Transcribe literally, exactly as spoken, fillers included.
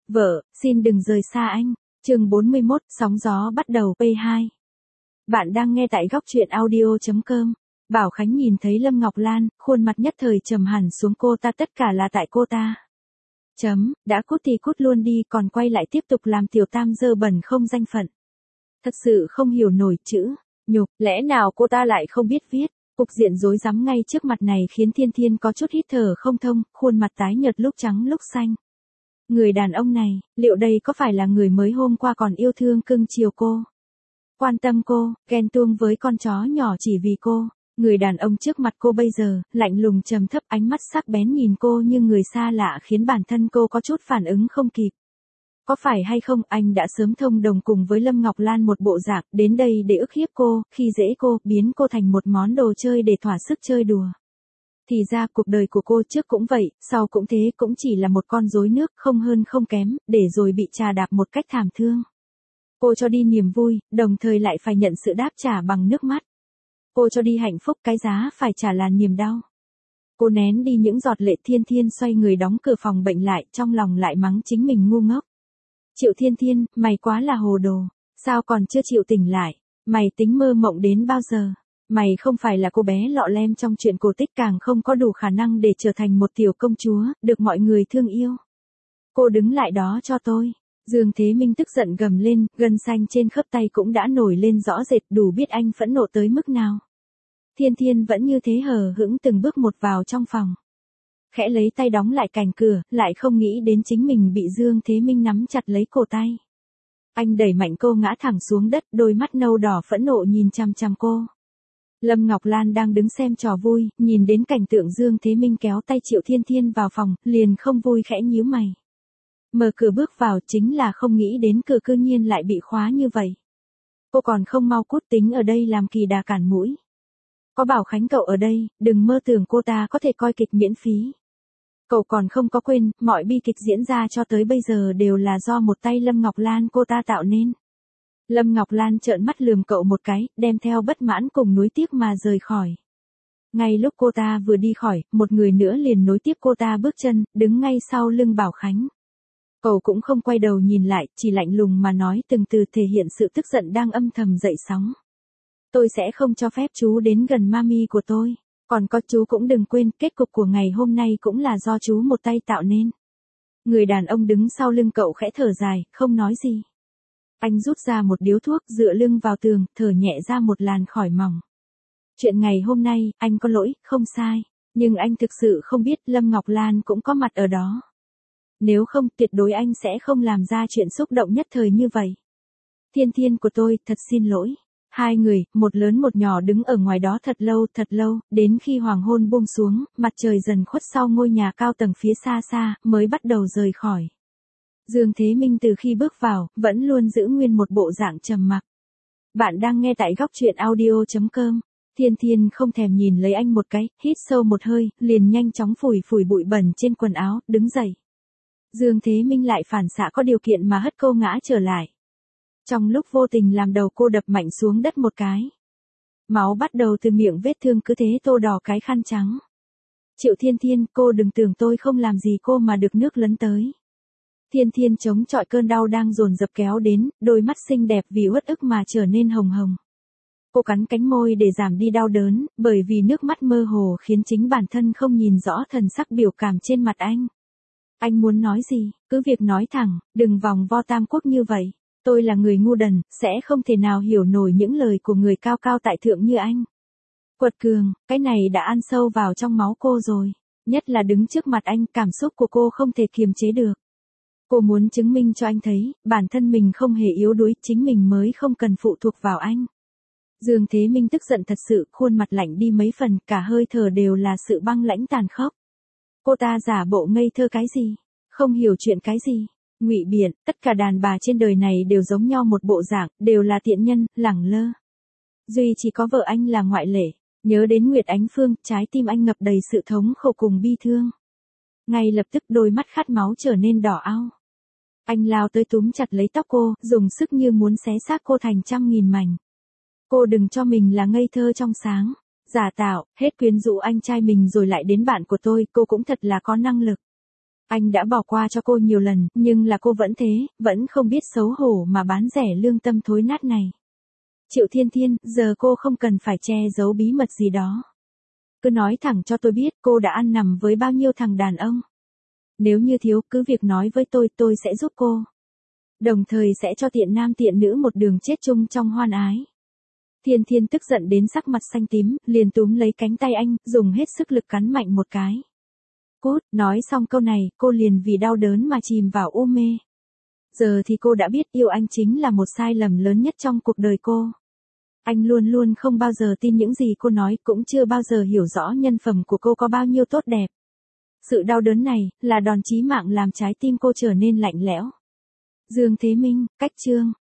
Vợ, xin đừng rời xa anh. Chương bốn mươi mốt, sóng gió bắt đầu. pê hai. Bạn đang nghe tại góc truyện audio chấm com. Bảo Khánh nhìn thấy Lâm Ngọc Lan, khuôn mặt nhất thời trầm hẳn xuống. Cô ta, tất cả là tại cô ta. Chấm, đã cút thì cút luôn đi, còn quay lại tiếp tục làm tiểu tam dơ bẩn không danh phận. Thật sự không hiểu nổi chữ nhục, lẽ nào cô ta lại không biết viết. Cục diện rối rắm ngay trước mặt này khiến Thiên Thiên có chút hít thở không thông, khuôn mặt tái nhợt lúc trắng lúc xanh. Người đàn ông này, liệu đây có phải là người mới hôm qua còn yêu thương cưng chiều cô, quan tâm cô, ghen tuông với con chó nhỏ chỉ vì cô? Người đàn ông trước mặt cô bây giờ, lạnh lùng trầm thấp, ánh mắt sắc bén nhìn cô như người xa lạ, khiến bản thân cô có chút phản ứng không kịp. Có phải hay không, anh đã sớm thông đồng cùng với Lâm Ngọc Lan một bộ dạng, đến đây để ức hiếp cô, khi dễ cô, biến cô thành một món đồ chơi để thỏa sức chơi đùa. Thì ra cuộc đời của cô trước cũng vậy, sau cũng thế, cũng chỉ là một con rối nước, không hơn không kém, để rồi bị trà đạp một cách thảm thương. Cô cho đi niềm vui, đồng thời lại phải nhận sự đáp trả bằng nước mắt. Cô cho đi hạnh phúc, cái giá phải trả là niềm đau. Cô nén đi những giọt lệ. Thiên Thiên xoay người đóng cửa phòng bệnh lại, trong lòng lại mắng chính mình ngu ngốc. Triệu Thiên Thiên, mày quá là hồ đồ, sao còn chưa chịu tỉnh lại, mày tính mơ mộng đến bao giờ? Mày không phải là cô bé lọ lem trong chuyện cổ tích, càng không có đủ khả năng để trở thành một tiểu công chúa, được mọi người thương yêu. Cô đứng lại đó cho tôi. Dương Thế Minh tức giận gầm lên, gân xanh trên khớp tay cũng đã nổi lên rõ rệt, đủ biết anh phẫn nộ tới mức nào. Thiên Thiên vẫn như thế hờ hững từng bước một vào trong phòng. Khẽ lấy tay đóng lại cành cửa, lại không nghĩ đến chính mình bị Dương Thế Minh nắm chặt lấy cổ tay. Anh đẩy mạnh cô ngã thẳng xuống đất, đôi mắt nâu đỏ phẫn nộ nhìn chằm chằm cô. Lâm Ngọc Lan đang đứng xem trò vui, nhìn đến cảnh tượng Dương Thế Minh kéo tay Triệu Thiên Thiên vào phòng, liền không vui khẽ nhíu mày. Mở cửa bước vào, chính là không nghĩ đến cửa cư nhiên lại bị khóa như vậy. Cô còn không mau cút, tính ở đây làm kỳ đà cản mũi. Có Bảo Khánh cậu ở đây, đừng mơ tưởng cô ta có thể coi kịch miễn phí. Cậu còn không có quên, mọi bi kịch diễn ra cho tới bây giờ đều là do một tay Lâm Ngọc Lan cô ta tạo nên. Lâm Ngọc Lan trợn mắt lườm cậu một cái, đem theo bất mãn cùng nuối tiếc mà rời khỏi. Ngay lúc cô ta vừa đi khỏi, một người nữa liền nối tiếp cô ta bước chân, đứng ngay sau lưng Bảo Khánh. Cậu cũng không quay đầu nhìn lại, chỉ lạnh lùng mà nói từng từ, thể hiện sự tức giận đang âm thầm dậy sóng. Tôi sẽ không cho phép chú đến gần mami của tôi. Còn có chú cũng đừng quên, kết cục của ngày hôm nay cũng là do chú một tay tạo nên. Người đàn ông đứng sau lưng cậu khẽ thở dài, không nói gì. Anh rút ra một điếu thuốc, dựa lưng vào tường, thở nhẹ ra một làn khỏi mỏng. Chuyện ngày hôm nay, anh có lỗi, không sai. Nhưng anh thực sự không biết Lâm Ngọc Lan cũng có mặt ở đó. Nếu không, tuyệt đối anh sẽ không làm ra chuyện xúc động nhất thời như vậy. Thiên Thiên của tôi, thật xin lỗi. Hai người, một lớn một nhỏ đứng ở ngoài đó thật lâu, thật lâu, đến khi hoàng hôn buông xuống, mặt trời dần khuất sau ngôi nhà cao tầng phía xa xa, mới bắt đầu rời khỏi. Dương Thế Minh từ khi bước vào, vẫn luôn giữ nguyên một bộ dạng trầm mặc. Bạn đang nghe tại góc truyện audio chấm com. Thiên Thiên không thèm nhìn lấy anh một cái, hít sâu một hơi, liền nhanh chóng phủi phủi bụi bẩn trên quần áo, đứng dậy. Dương Thế Minh lại phản xạ có điều kiện mà hất cô ngã trở lại. Trong lúc vô tình làm đầu cô đập mạnh xuống đất một cái. Máu bắt đầu từ miệng vết thương cứ thế tô đỏ cái khăn trắng. Triệu Thiên Thiên, cô đừng tưởng tôi không làm gì cô mà được nước lấn tới. Thiên Thiên chống chọi cơn đau đang dồn dập kéo đến, đôi mắt xinh đẹp vì uất ức mà trở nên hồng hồng. Cô cắn cánh môi để giảm đi đau đớn, bởi vì nước mắt mơ hồ khiến chính bản thân không nhìn rõ thần sắc biểu cảm trên mặt anh. Anh muốn nói gì, cứ việc nói thẳng, đừng vòng vo tam quốc như vậy. Tôi là người ngu đần, sẽ không thể nào hiểu nổi những lời của người cao cao tại thượng như anh. Quật cường, cái này đã ăn sâu vào trong máu cô rồi. Nhất là đứng trước mặt anh, cảm xúc của cô không thể kiềm chế được. Cô muốn chứng minh cho anh thấy, bản thân mình không hề yếu đuối, chính mình mới không cần phụ thuộc vào anh. Dương Thế Minh tức giận thật sự, khuôn mặt lạnh đi mấy phần, cả hơi thở đều là sự băng lãnh tàn khốc. Cô ta giả bộ ngây thơ cái gì? Không hiểu chuyện cái gì? Ngụy biện, tất cả đàn bà trên đời này đều giống nhau một bộ dạng, đều là tiện nhân, lẳng lơ. Duy chỉ có vợ anh là ngoại lệ. Nhớ đến Nguyệt Ánh Phương, trái tim anh ngập đầy sự thống khổ cùng bi thương. Ngay lập tức đôi mắt khát máu trở nên đỏ ao. Anh lao tới túm chặt lấy tóc cô, dùng sức như muốn xé xác cô thành trăm nghìn mảnh. Cô đừng cho mình là ngây thơ trong sáng. Giả tạo, hết quyến rũ anh trai mình rồi lại đến bạn của tôi, cô cũng thật là có năng lực. Anh đã bỏ qua cho cô nhiều lần, nhưng là cô vẫn thế, vẫn không biết xấu hổ mà bán rẻ lương tâm thối nát này. Triệu Thiên Thiên, giờ cô không cần phải che giấu bí mật gì đó. Cứ nói thẳng cho tôi biết cô đã ăn nằm với bao nhiêu thằng đàn ông. Nếu như thiếu, cứ việc nói với tôi, tôi sẽ giúp cô. Đồng thời sẽ cho tiện nam tiện nữ một đường chết chung trong hoan ái. Thiên Thiên tức giận đến sắc mặt xanh tím, liền túm lấy cánh tay anh, dùng hết sức lực cắn mạnh một cái. Cút, nói xong câu này, cô liền vì đau đớn mà chìm vào u mê. Giờ thì cô đã biết yêu anh chính là một sai lầm lớn nhất trong cuộc đời cô. Anh luôn luôn không bao giờ tin những gì cô nói, cũng chưa bao giờ hiểu rõ nhân phẩm của cô có bao nhiêu tốt đẹp. Sự đau đớn này, là đòn chí mạng làm trái tim cô trở nên lạnh lẽo. Dương Thế Minh, cách chương.